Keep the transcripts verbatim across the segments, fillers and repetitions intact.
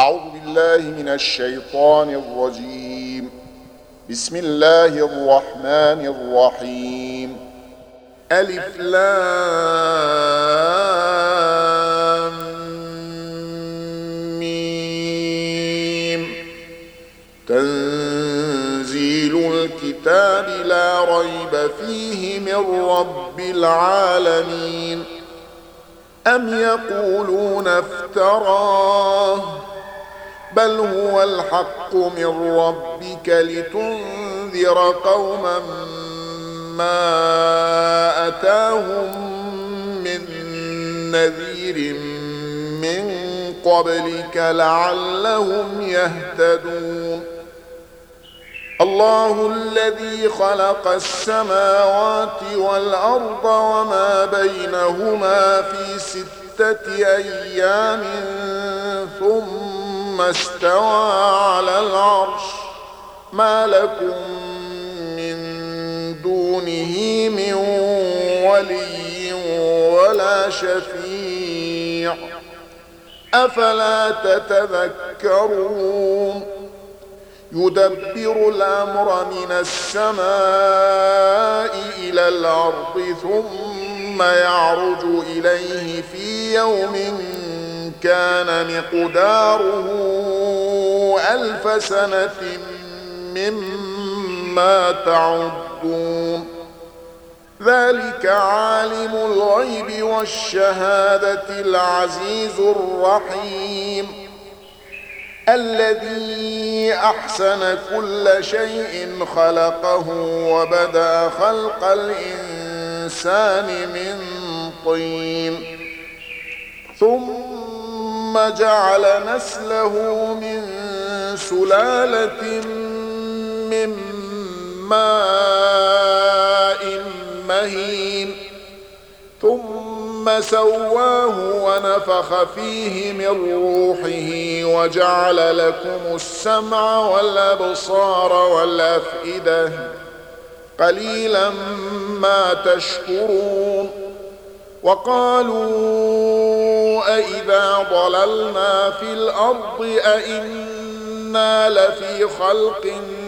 أعوذ بالله من الشيطان الرجيم. بسم الله الرحمن الرحيم. ألف لام ميم. تنزيل الكتاب لا ريب فيه من رب العالمين. أم يقولون افتراه بل هو الحق من ربك لتنذر قوما ما أتاهم من نذير من قبلك لعلهم يهتدون. الله الذي خلق السماوات والأرض وما بينهما في ستة أيام ثم استوى على العرش ما لكم من دونه من ولي ولا شفيع أفلا تتذكرون. يدبر الأمر من السماء إلى الأرض ثم يعرج إليه في يوم كان مقداره ألف سنة مما تعدون. ذلك عالم الغيب والشهادة العزيز الرحيم الذي أحسن كل شيء خلقه وبدأ خلق الإنسان من طين ثم جعل نسله من سلالة من ماء مهين ثم سواه ونفخ فيه من روحه وجعل لكم السمع والأبصار والأفئدة قليلا ما تشكرون. وقالوا أئذا ضللنا في الأرض أئنا لفي خلق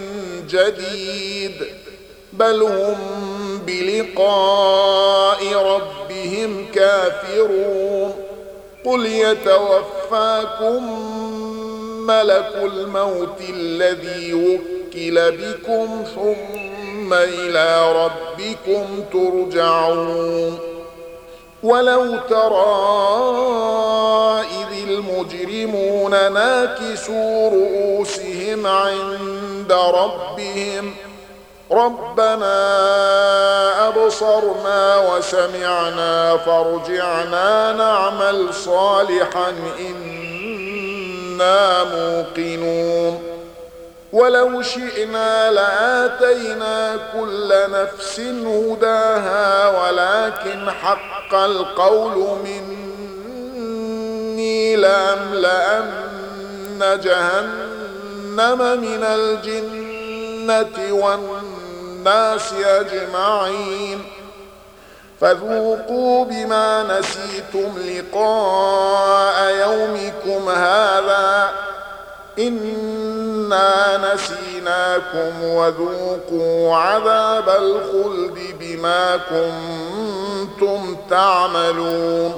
جديد بل هم بلقاء ربهم كافرون. قل يتوفاكم ملك الموت الذي وكل بكم ثم إلى ربكم ترجعون. ولو ترى إذ المجرمون ناكسوا رؤوسهم عند ربهم ربنا أبصرنا وسمعنا فارجعنا نعمل صالحا إنا موقنون. ولو شئنا لآتينا كل نفس هداها ولكن حق القول مني لأملأن جهنم من الجنة والناس أجمعين فذوقوا بما نسيتم لقاء يومكم هذا إنا نسيناكم وذوقوا عذاب الخلد بما كنتم تعملون.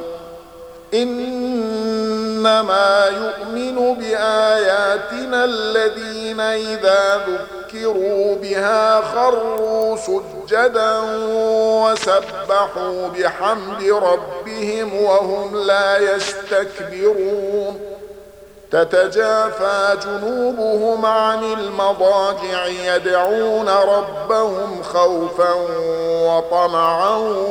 إنما يؤمن بآياتنا الذين إذا ذكروا بها خروا سجدا وسبحوا بحمد ربهم وهم لا يستكبرون. تتجافى جنوبهم عن المضاجع يدعون ربهم خوفا وطمعا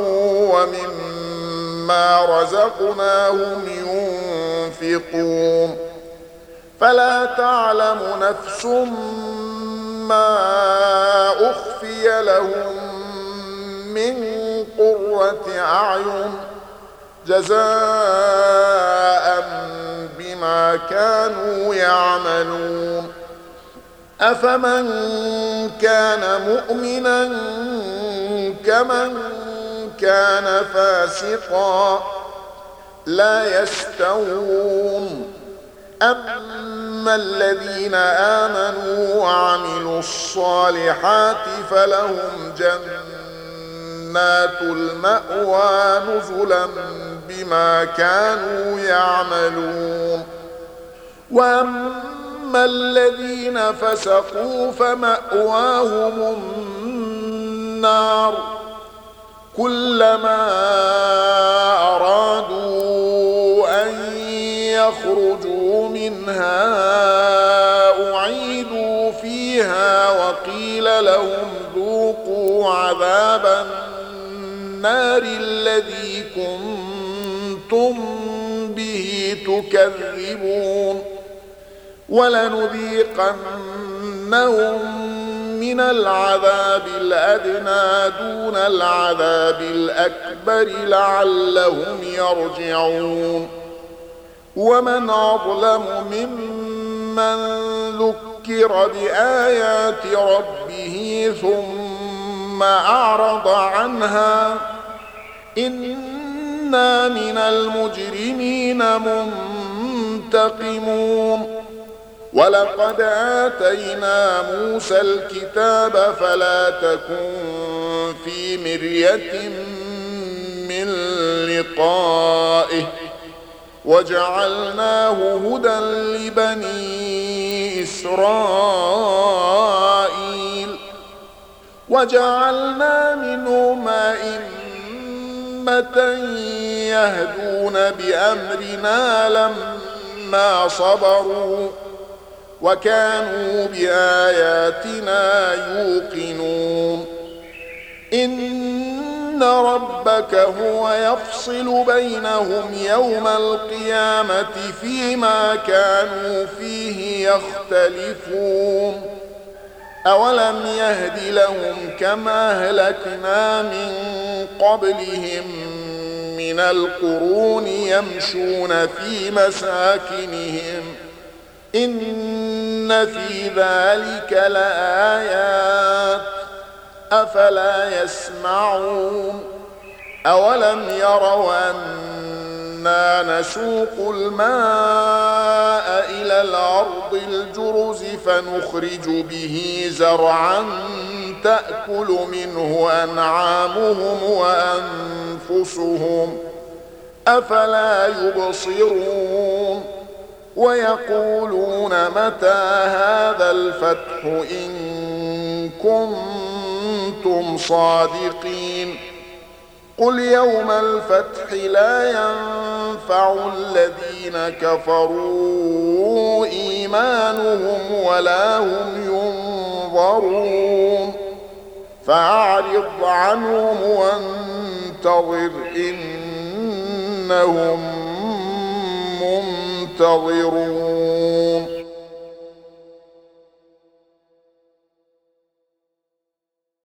ومما رزقناهم ينفقون. فلا تعلم نفس ما أخفي لهم من قرة أعين جزاء بما كانوا يعملون. أفمن كان مؤمنا كمن كان فاسقا لا يستوون. أما أما الذين آمنوا وعملوا الصالحات فلهم جنات المأوى نزلا بما كانوا يعملون. وأما الذين فسقوا فمأواهم النار كلما أرادوا أن يخرجوا منها أعيدوا فيها وقيل لهم ذوقوا عذاب النار الذي كنتم به تكذبون. ولنذيقنهم من العذاب الأدنى دون العذاب الأكبر لعلهم يرجعون. ومن أظلم ممن ذكر بآيات ربه ثم أعرض عنها إنا من المجرمين منتقمون. ولقد آتينا موسى الكتاب فلا تكن في مرية من لقائه وجعلناه هدى لبني إسرائيل وجعلنا منهم أئمة يهدون بأمرنا لما صبروا وكانوا بآياتنا يوقنون. إن ربك هو يفصل بينهم يوم القيامة فيما كانوا فيه يختلفون. أولم يهد لهم كما أهلكنا من قبلهم من القرون يمشون في مساكنهم إن في ذلك لآيات أفلا يسمعون. أولم يروا أنا نسوق الماء إلى الأرض الجرز فنخرج به زرعا تأكل منه أنعامهم وأنفسهم أفلا يبصرون. ويقولون متى هذا الفتح إن كنتم صادقين. قل يوم الفتح لا ينفع الذين كفروا إيمانهم ولا هم ينظرون. فأعرض عنهم وانتظر إنهم منتظرون.